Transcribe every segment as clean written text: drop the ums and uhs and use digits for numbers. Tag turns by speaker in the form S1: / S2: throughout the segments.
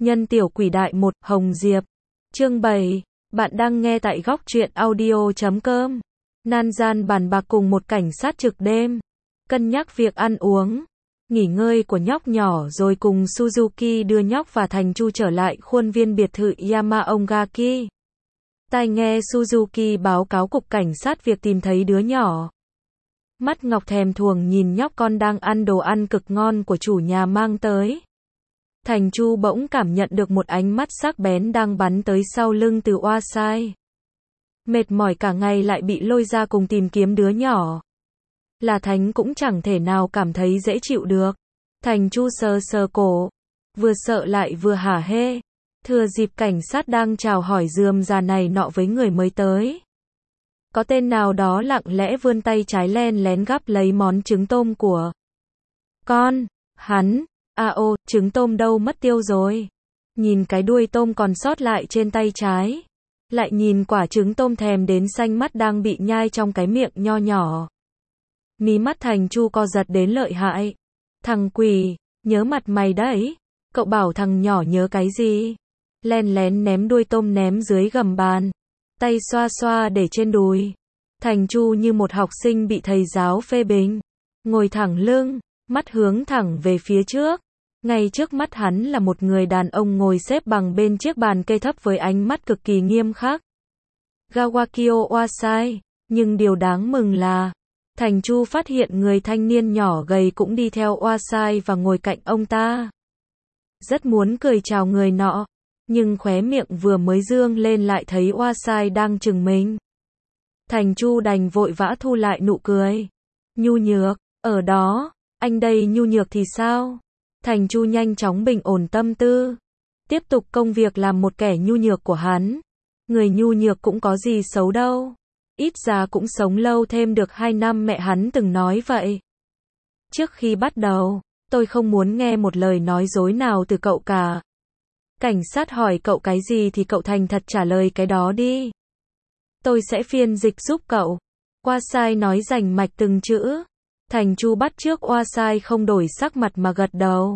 S1: Nhân tiểu quỷ đại 1, Hồng Diệp. Chương 7. Bạn đang nghe tại góc truyện audio.com. Nan gian bàn bạc cùng một cảnh sát trực đêm. Cân nhắc việc ăn uống, nghỉ ngơi của nhóc nhỏ rồi cùng Suzuki đưa nhóc và Thành Chu trở lại khuôn viên biệt thự Yamaongaki. Tai nghe Suzuki báo cáo cục cảnh sát việc tìm thấy đứa nhỏ. Mắt Ngọc thèm thuồng nhìn nhóc con đang ăn đồ ăn cực ngon của chủ nhà mang tới. Thành Chu bỗng cảm nhận được một ánh mắt sắc bén đang bắn tới sau lưng từ Oasai. Mệt mỏi cả ngày lại bị lôi ra cùng tìm kiếm đứa nhỏ. Là Thánh cũng chẳng thể nào cảm thấy dễ chịu được. Thành Chu sờ sờ cổ, vừa sợ lại vừa hả hê. Thừa dịp cảnh sát đang chào hỏi rườm rà này nọ với người mới tới. Có tên nào đó lặng lẽ vươn tay trái len lén gắp lấy món trứng tôm của con hắn. Trứng tôm đâu mất tiêu rồi. Nhìn cái đuôi tôm còn sót lại trên tay trái. Lại nhìn quả trứng tôm thèm đến xanh mắt đang bị nhai trong cái miệng nho nhỏ. Mí mắt Thành Chu co giật đến lợi hại. Thằng quỷ, nhớ mặt mày đấy. Cậu bảo thằng nhỏ nhớ cái gì? Len lén ném đuôi tôm ném dưới gầm bàn. Tay xoa xoa để trên đùi. Thành Chu như một học sinh bị thầy giáo phê bình. Ngồi thẳng lưng, mắt hướng thẳng về phía trước. Ngay trước mắt hắn là một người đàn ông ngồi xếp bằng bên chiếc bàn cây thấp với ánh mắt cực kỳ nghiêm khắc. Gawakio Oasai. Nhưng điều đáng mừng là Thành Chu phát hiện người thanh niên nhỏ gầy cũng đi theo Oasai và ngồi cạnh ông ta. Rất muốn cười chào người nọ, nhưng khóe miệng vừa mới dương lên lại thấy Oasai đang chừng mình. Thành Chu đành vội vã thu lại nụ cười. Nhu nhược, ở đó, anh đây nhu nhược thì sao? Thành Chu nhanh chóng bình ổn tâm tư. Tiếp tục công việc làm một kẻ nhu nhược của hắn. Người nhu nhược cũng có gì xấu đâu. Ít ra cũng sống lâu thêm được 2 năm, mẹ hắn từng nói vậy. Trước khi bắt đầu, tôi không muốn nghe một lời nói dối nào từ cậu cả. Cảnh sát hỏi cậu cái gì thì cậu thành thật trả lời cái đó đi. Tôi sẽ phiên dịch giúp cậu. Oasai nói rành mạch từng chữ. Thành Chu bắt chước Oasai không đổi sắc mặt mà gật đầu.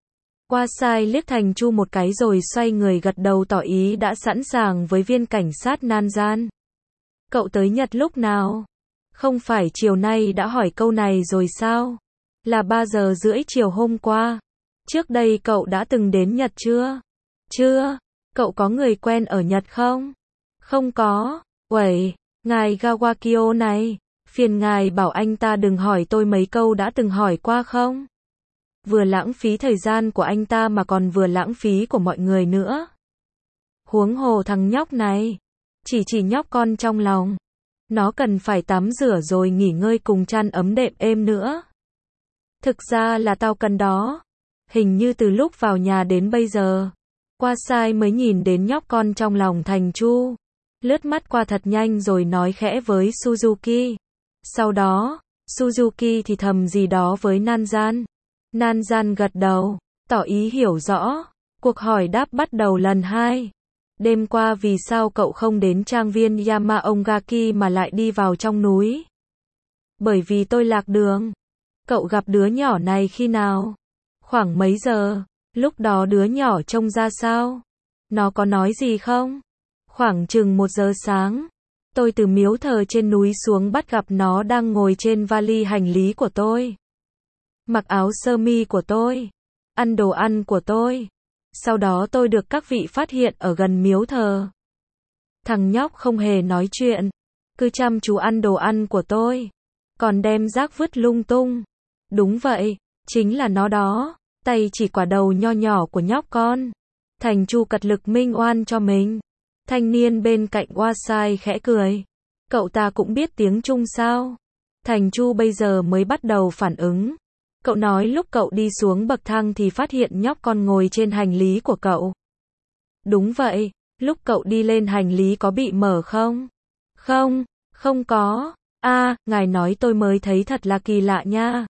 S1: Oasai liếc Thành Chu một cái rồi xoay người gật đầu tỏ ý đã sẵn sàng với viên cảnh sát nan gian. Cậu tới Nhật lúc nào? Không phải chiều nay đã hỏi câu này rồi sao? Là 3 giờ rưỡi chiều hôm qua. Trước đây cậu đã từng đến Nhật chưa? Chưa. Cậu có người quen ở Nhật không? Không có. Uầy, ngài Gawakio này, phiền ngài bảo anh ta đừng hỏi tôi mấy câu đã từng hỏi qua không? Vừa lãng phí thời gian của anh ta mà còn vừa lãng phí của mọi người nữa. Huống hồ thằng nhóc này, chỉ nhóc con trong lòng. Nó cần phải tắm rửa rồi nghỉ ngơi cùng chăn ấm đệm êm nữa. Thực ra là tao cần đó. Hình như từ lúc vào nhà đến bây giờ, Oasai mới nhìn đến nhóc con trong lòng Thành Chu. Lướt mắt qua thật nhanh rồi nói khẽ với Suzuki. Sau đó, Suzuki thì thầm gì đó với Nanzan. Nanzan gật đầu, tỏ ý hiểu rõ. Cuộc hỏi đáp bắt đầu lần 2. Đêm qua vì sao cậu không đến trang viên Yamaongaki mà lại đi vào trong núi? Bởi vì tôi lạc đường. Cậu gặp đứa nhỏ này khi nào? Khoảng mấy giờ? Lúc đó đứa nhỏ trông ra sao? Nó có nói gì không? Khoảng chừng 1 giờ sáng. Tôi từ miếu thờ trên núi xuống bắt gặp nó đang ngồi trên vali hành lý của tôi. Mặc áo sơ mi của tôi. Ăn đồ ăn của tôi. Sau đó tôi được các vị phát hiện ở gần miếu thờ. Thằng nhóc không hề nói chuyện. Cứ chăm chú ăn đồ ăn của tôi. Còn đem rác vứt lung tung. Đúng vậy, chính là nó đó. Tay chỉ quả đầu nho nhỏ của nhóc con. Thành Chu cật lực minh oan cho mình. Thanh niên bên cạnh Oasai khẽ cười. Cậu ta cũng biết tiếng Trung sao? Thành Chu bây giờ mới bắt đầu phản ứng. Cậu nói lúc cậu đi xuống bậc thang thì phát hiện nhóc con ngồi trên hành lý của cậu. Đúng vậy, lúc cậu đi lên hành lý có bị mở không? Không, không có. Ngài nói tôi mới thấy thật là kỳ lạ nha.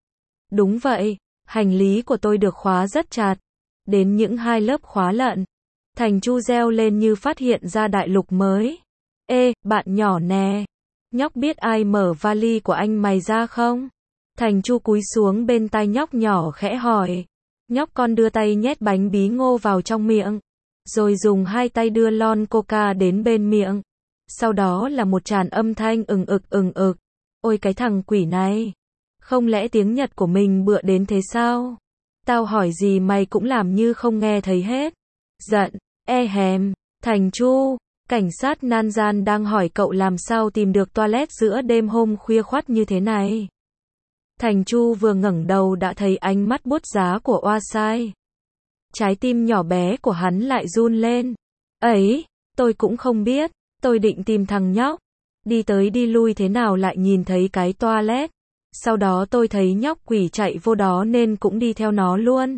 S1: Đúng vậy, hành lý của tôi được khóa rất chặt. Đến những 2 lớp khóa lận. Thành Chu reo lên như phát hiện ra đại lục mới. Ê, bạn nhỏ nè. Nhóc biết ai mở vali của anh mày ra không? Thành Chu cúi xuống bên tai nhóc nhỏ khẽ hỏi. Nhóc con đưa tay nhét bánh bí ngô vào trong miệng, rồi dùng hai tay đưa lon coca đến bên miệng. Sau đó là một tràng âm thanh ừng ực. Ôi cái thằng quỷ này, không lẽ tiếng Nhật của mình bựa đến thế sao? Tao hỏi gì mày cũng làm như không nghe thấy hết. Giận, hèm, Thành Chu, cảnh sát Nanjan đang hỏi cậu làm sao tìm được toilet giữa đêm hôm khuya khoắt như thế này. Thành Chu vừa ngẩng đầu đã thấy ánh mắt buốt giá của Oasai. Trái tim nhỏ bé của hắn lại run lên. Ấy, tôi cũng không biết, tôi định tìm thằng nhóc. Đi tới đi lui thế nào lại nhìn thấy cái toilet. Sau đó tôi thấy nhóc quỷ chạy vô đó nên cũng đi theo nó luôn.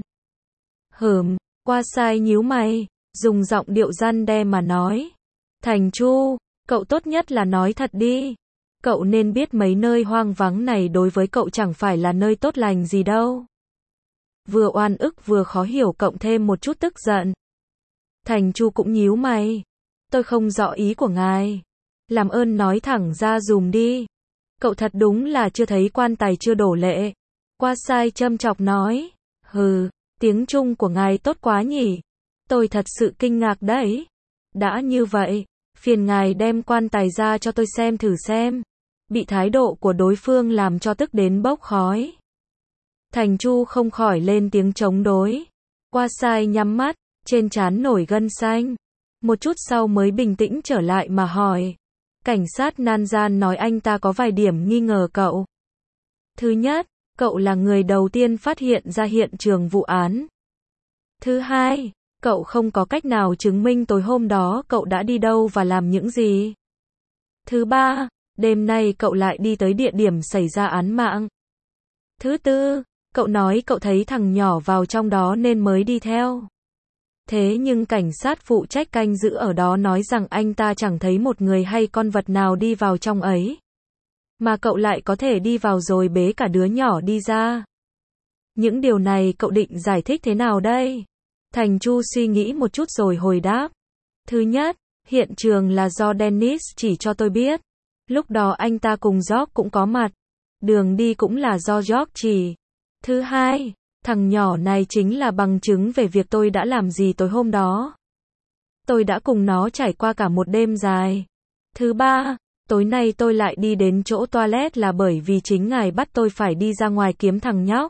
S1: Oasai nhíu mày, dùng giọng điệu răn đe mà nói. Thành Chu, cậu tốt nhất là nói thật đi. Cậu nên biết mấy nơi hoang vắng này đối với cậu chẳng phải là nơi tốt lành gì đâu. Vừa oan ức vừa khó hiểu cộng thêm một chút tức giận. Thành Chu cũng nhíu mày. Tôi không rõ ý của ngài. Làm ơn nói thẳng ra dùm đi. Cậu thật đúng là chưa thấy quan tài chưa đổ lệ. Oasai châm chọc nói. Tiếng Trung của ngài tốt quá nhỉ. Tôi thật sự kinh ngạc đấy. Đã như vậy, phiền ngài đem quan tài ra cho tôi xem thử xem. Bị thái độ của đối phương làm cho tức đến bốc khói. Thành Chu không khỏi lên tiếng chống đối. Oasai nhắm mắt, trên trán nổi gân xanh. Một chút sau mới bình tĩnh trở lại mà hỏi. Cảnh sát Nanjan nói anh ta có vài điểm nghi ngờ cậu. Thứ nhất, cậu là người đầu tiên phát hiện ra hiện trường vụ án. Thứ hai, cậu không có cách nào chứng minh tối hôm đó cậu đã đi đâu và làm những gì. Thứ ba, đêm nay cậu lại đi tới địa điểm xảy ra án mạng. Thứ tư, cậu nói cậu thấy thằng nhỏ vào trong đó nên mới đi theo. Thế nhưng cảnh sát phụ trách canh giữ ở đó nói rằng anh ta chẳng thấy một người hay con vật nào đi vào trong ấy. Mà cậu lại có thể đi vào rồi bế cả đứa nhỏ đi ra. Những điều này cậu định giải thích thế nào đây? Thành Chu suy nghĩ một chút rồi hồi đáp. Thứ nhất, hiện trường là do Dennis chỉ cho tôi biết. Lúc đó anh ta cùng George cũng có mặt. Đường đi cũng là do George chỉ. Thứ hai, thằng nhỏ này chính là bằng chứng về việc tôi đã làm gì tối hôm đó. Tôi đã cùng nó trải qua cả một đêm dài. Thứ ba, tối nay tôi lại đi đến chỗ toilet là bởi vì chính ngài bắt tôi phải đi ra ngoài kiếm thằng nhóc.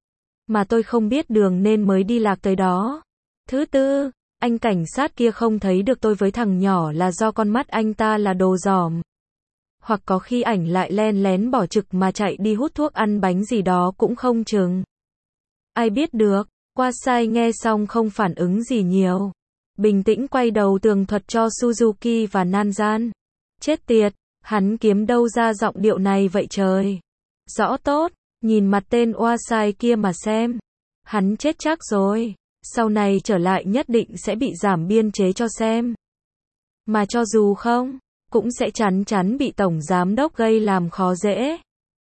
S1: Mà tôi không biết đường nên mới đi lạc tới đó. Thứ tư, anh cảnh sát kia không thấy được tôi với thằng nhỏ là do con mắt anh ta là đồ dỏm. Hoặc có khi ảnh lại len lén bỏ trực mà chạy đi hút thuốc ăn bánh gì đó cũng không chừng. Ai biết được, Oasai nghe xong không phản ứng gì nhiều. Bình tĩnh quay đầu tường thuật cho Suzuki và Nanjan. Chết tiệt, hắn kiếm đâu ra giọng điệu này vậy trời. Rõ tốt, nhìn mặt tên Oasai kia mà xem. Hắn chết chắc rồi, sau này trở lại nhất định sẽ bị giảm biên chế cho xem. Mà cho dù không, cũng sẽ chắn chắn bị tổng giám đốc gây làm khó dễ.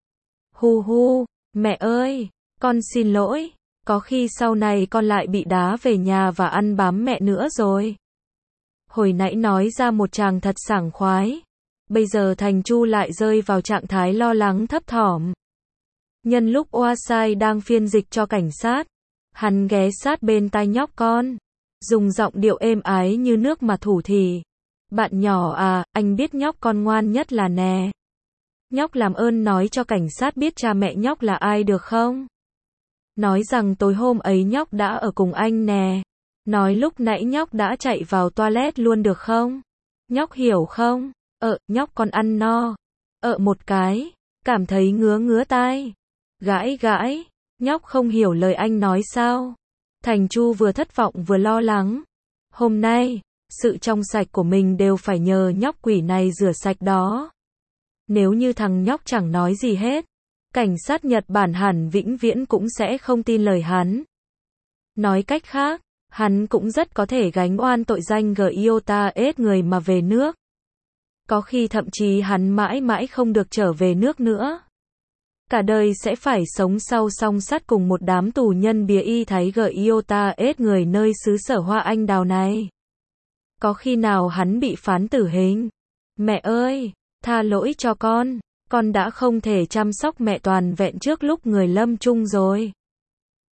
S1: Mẹ ơi, con xin lỗi, có khi sau này con lại bị đá về nhà và ăn bám mẹ nữa rồi. Hồi nãy nói ra một tràng thật sảng khoái. Bây giờ Thành Chu lại rơi vào trạng thái lo lắng thấp thỏm. Nhân lúc Oasai đang phiên dịch cho cảnh sát, hắn ghé sát bên tai nhóc con, dùng giọng điệu êm ái như nước mà thủ thỉ. Bạn nhỏ à, anh biết nhóc con ngoan nhất là nè. Nhóc làm ơn nói cho cảnh sát biết cha mẹ nhóc là ai được không? Nói rằng tối hôm ấy nhóc đã ở cùng anh nè. Nói lúc nãy nhóc đã chạy vào toilet luôn được không? Nhóc hiểu không? Nhóc con ăn no. Một cái, cảm thấy ngứa tai. Gãi, nhóc không hiểu lời anh nói sao? Thành Chu vừa thất vọng vừa lo lắng. Hôm nay, sự trong sạch của mình đều phải nhờ nhóc quỷ này rửa sạch đó. Nếu như thằng nhóc chẳng nói gì hết, cảnh sát Nhật Bản hẳn vĩnh viễn cũng sẽ không tin lời hắn. Nói cách khác, hắn cũng rất có thể gánh oan tội danh Giota ết người mà về nước. Có khi thậm chí hắn mãi mãi không được trở về nước nữa. Cả đời sẽ phải sống sau song sắt cùng một đám tù nhân bìa y thái Giota ết người nơi xứ sở hoa anh đào này. Có khi nào hắn bị phán tử hình? Mẹ ơi, tha lỗi cho con đã không thể chăm sóc mẹ toàn vẹn trước lúc người lâm chung rồi.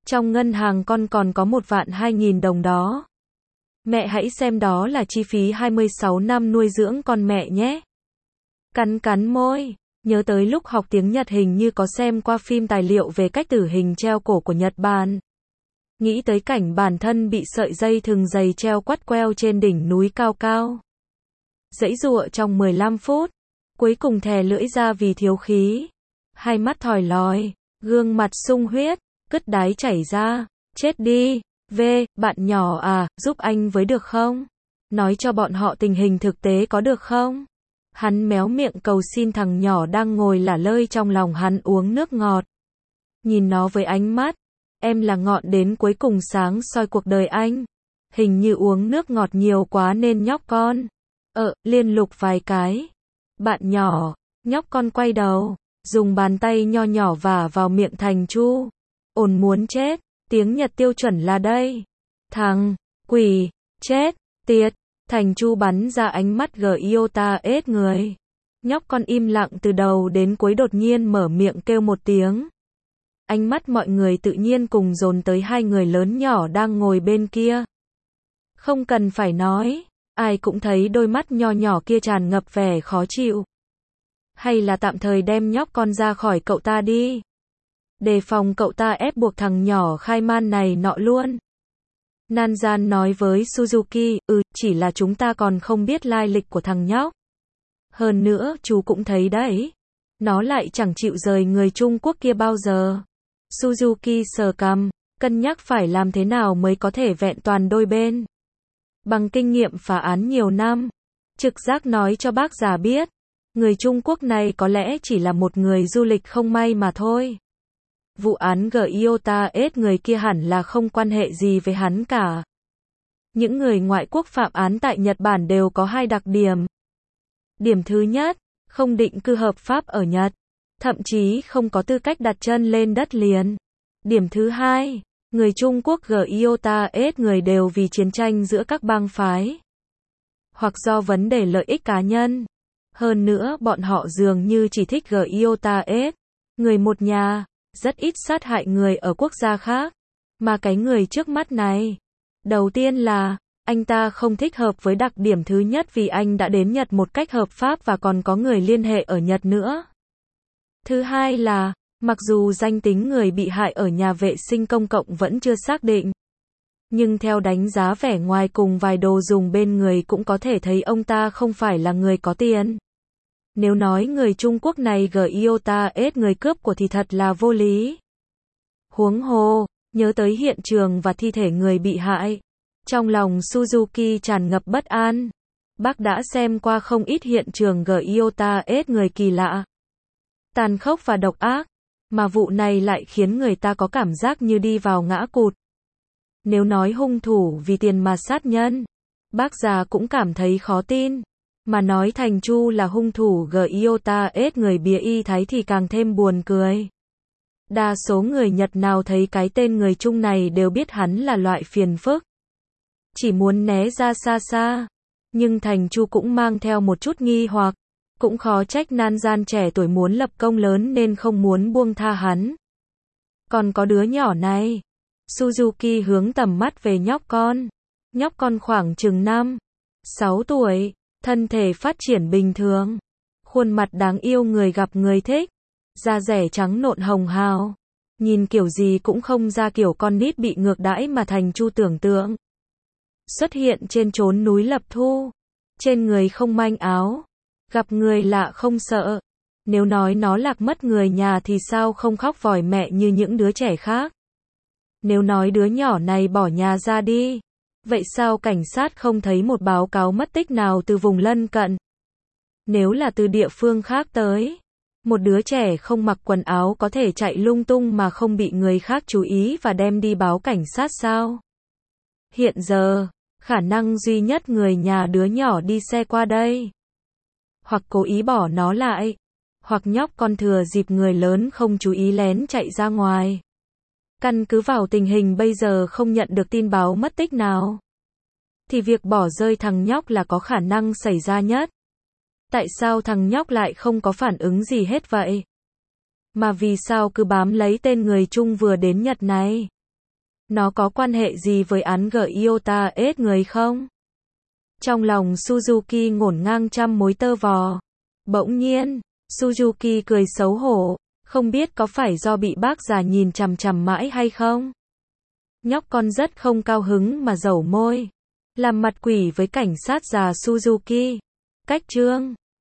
S1: Trong ngân hàng con còn có 1.200.000 đồng đó. Mẹ hãy xem đó là chi phí 26 năm nuôi dưỡng con mẹ nhé. Cắn cắn môi, nhớ tới lúc học tiếng Nhật hình như có xem qua phim tài liệu về cách tử hình treo cổ của Nhật Bản. Nghĩ tới cảnh bản thân bị sợi dây thừng dày treo quắt queo trên đỉnh núi cao cao. Giãy giụa trong 15 phút, cuối cùng thè lưỡi ra vì thiếu khí. Hai mắt thòi lòi, gương mặt sung huyết, cứt đáy chảy ra. Chết đi, bạn nhỏ à, giúp anh với được không? Nói cho bọn họ tình hình thực tế có được không? Hắn méo miệng cầu xin thằng nhỏ đang ngồi lả lơi trong lòng hắn uống nước ngọt. Nhìn nó với ánh mắt, em là ngọn đến cuối cùng sáng soi cuộc đời anh. Hình như uống nước ngọt nhiều quá nên nhóc con. Liên lục vài cái. Bạn nhỏ, nhóc con quay đầu, dùng bàn tay nho nhỏ vả vào miệng Thành Chu. Ồn muốn chết, tiếng Nhật tiêu chuẩn là đây. Thằng, quỷ, chết, tiệt. Thành Chu bắn ra ánh mắt Giota ết người. Nhóc con im lặng từ đầu đến cuối đột nhiên mở miệng kêu một tiếng. Ánh mắt mọi người tự nhiên cùng dồn tới hai người lớn nhỏ đang ngồi bên kia. Không cần phải nói, ai cũng thấy đôi mắt nho nhỏ kia tràn ngập vẻ khó chịu. Hay là tạm thời đem nhóc con ra khỏi cậu ta đi. Đề phòng cậu ta ép buộc thằng nhỏ khai man này nọ luôn. Nanzan nói với Suzuki, chỉ là chúng ta còn không biết lai lịch của thằng nhóc. Hơn nữa, chú cũng thấy đấy. Nó lại chẳng chịu rời người Trung Quốc kia bao giờ. Suzuki sờ cằm, cân nhắc phải làm thế nào mới có thể vẹn toàn đôi bên. Bằng kinh nghiệm phá án nhiều năm, trực giác nói cho bác già biết, người Trung Quốc này có lẽ chỉ là một người du lịch không may mà thôi. Vụ án Giota ết người kia hẳn là không quan hệ gì với hắn cả. Những người ngoại quốc phạm án tại Nhật Bản đều có hai đặc điểm. Điểm thứ nhất, không định cư hợp pháp ở Nhật, thậm chí không có tư cách đặt chân lên đất liền. Điểm thứ hai, người Trung Quốc Giota ết người đều vì chiến tranh giữa các bang phái, hoặc do vấn đề lợi ích cá nhân. Hơn nữa bọn họ dường như chỉ thích Giota ết, người một nhà, rất ít sát hại người ở quốc gia khác. Mà cái người trước mắt này, đầu tiên là, anh ta không thích hợp với đặc điểm thứ nhất vì anh đã đến Nhật một cách hợp pháp và còn có người liên hệ ở Nhật nữa. Thứ hai là, mặc dù danh tính người bị hại ở nhà vệ sinh công cộng vẫn chưa xác định, nhưng theo đánh giá vẻ ngoài cùng vài đồ dùng bên người cũng có thể thấy ông ta không phải là người có tiền. Nếu nói người Trung Quốc này Giota ết người cướp của thì thật là vô lý. Huống hồ, nhớ tới hiện trường và thi thể người bị hại, trong lòng Suzuki tràn ngập bất an. Bác đã xem qua không ít hiện trường Giota ết người kỳ lạ, tàn khốc và độc ác, mà vụ này lại khiến người ta có cảm giác như đi vào ngã cụt. Nếu nói hung thủ vì tiền mà sát nhân, bác già cũng cảm thấy khó tin. Mà nói Thành Chu là hung thủ Giota ết người bìa y thái thì càng thêm buồn cười. Đa số người Nhật nào thấy cái tên người Trung này đều biết hắn là loại phiền phức, chỉ muốn né ra xa xa. Nhưng Thành Chu cũng mang theo một chút nghi hoặc, cũng khó trách Nanzan trẻ tuổi muốn lập công lớn nên không muốn buông tha hắn. Còn có đứa nhỏ này. Suzuki hướng tầm mắt về nhóc con. Nhóc con khoảng chừng 5-6 tuổi. Thân thể phát triển bình thường, khuôn mặt đáng yêu người gặp người thích, da dẻ trắng nộn hồng hào, nhìn kiểu gì cũng không ra kiểu con nít bị ngược đãi mà Thành Chu tưởng tượng. Xuất hiện trên chốn núi Lập Thu, trên người không manh áo, gặp người lạ không sợ. Nếu nói nó lạc mất người nhà thì sao không khóc vòi mẹ như những đứa trẻ khác. Nếu nói đứa nhỏ này bỏ nhà ra đi, vậy sao cảnh sát không thấy một báo cáo mất tích nào từ vùng lân cận? Nếu là từ địa phương khác tới, một đứa trẻ không mặc quần áo có thể chạy lung tung mà không bị người khác chú ý và đem đi báo cảnh sát sao? Hiện giờ, khả năng duy nhất người nhà đứa nhỏ đi xe qua đây, hoặc cố ý bỏ nó lại, hoặc nhóc con thừa dịp người lớn không chú ý lén chạy ra ngoài. Căn cứ vào tình hình bây giờ không nhận được tin báo mất tích nào, thì việc bỏ rơi thằng nhóc là có khả năng xảy ra nhất. Tại sao thằng nhóc lại không có phản ứng gì hết vậy? Mà vì sao cứ bám lấy tên người Trung vừa đến Nhật này? Nó có quan hệ gì với án Gyota ết người không? Trong lòng Suzuki ngổn ngang trăm mối tơ vò. Bỗng nhiên, Suzuki cười xấu hổ, không biết có phải do bị bác già nhìn chằm chằm mãi hay không? Nhóc con rất không cao hứng mà dẩu môi, làm mặt quỷ với cảnh sát già Suzuki. Cách chương